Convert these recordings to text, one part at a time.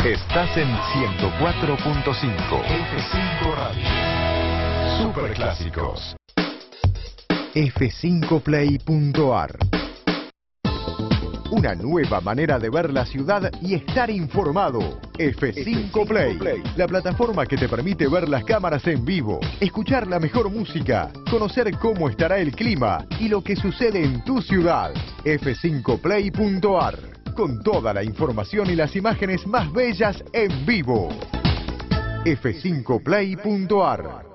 Estás en 104.5 F5 Radio. Superclásicos. F5play.ar. Una nueva manera de ver la ciudad y estar informado. F5 Play, la plataforma que te permite ver las cámaras en vivo, escuchar la mejor música, conocer cómo estará el clima y lo que sucede en tu ciudad. F5play.ar, con toda la información y las imágenes más bellas en vivo. F5play.ar.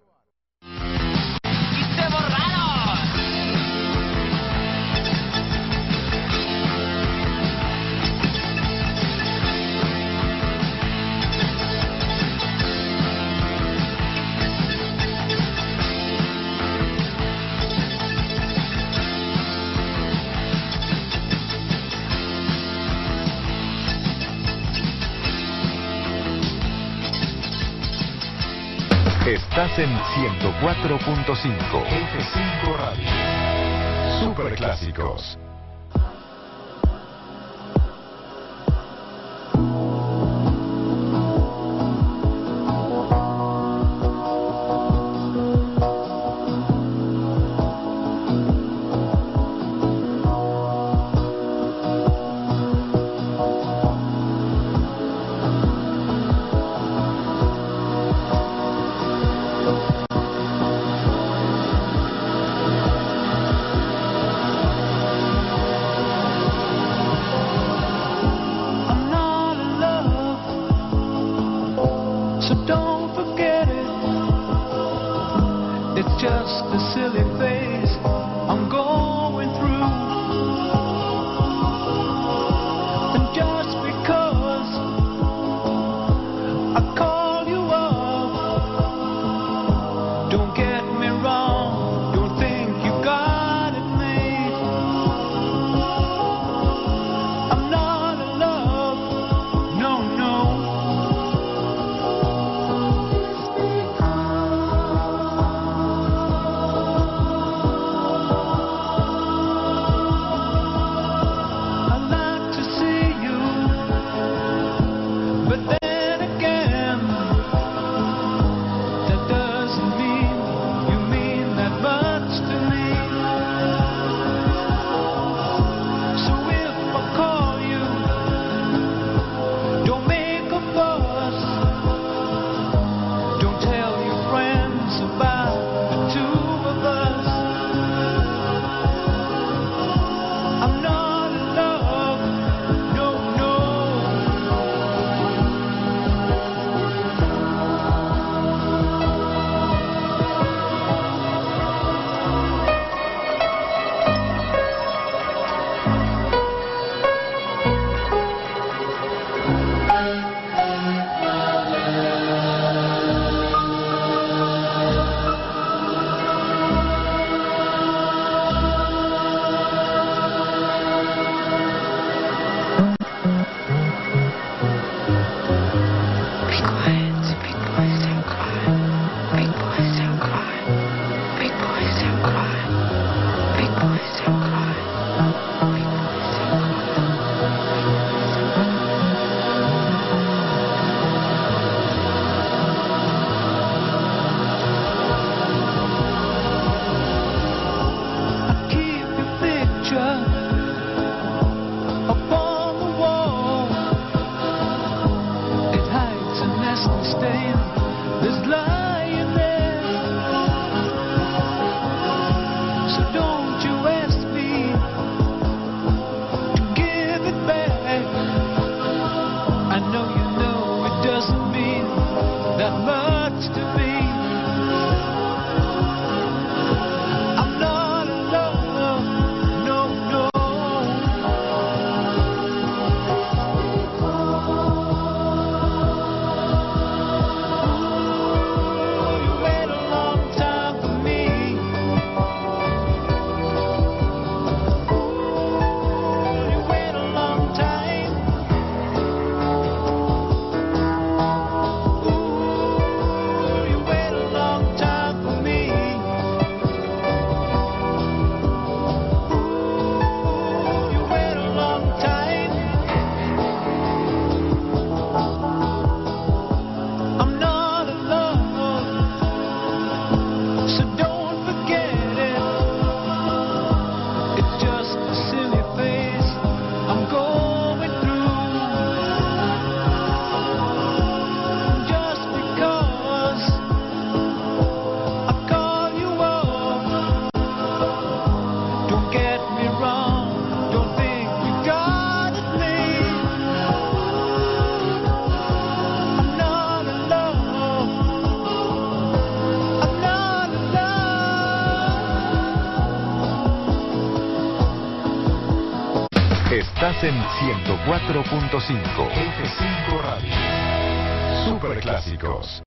Estás en 104.5 F5 Radio. Superclásicos. Estás en 104.5 F5 Radio. Superclásicos.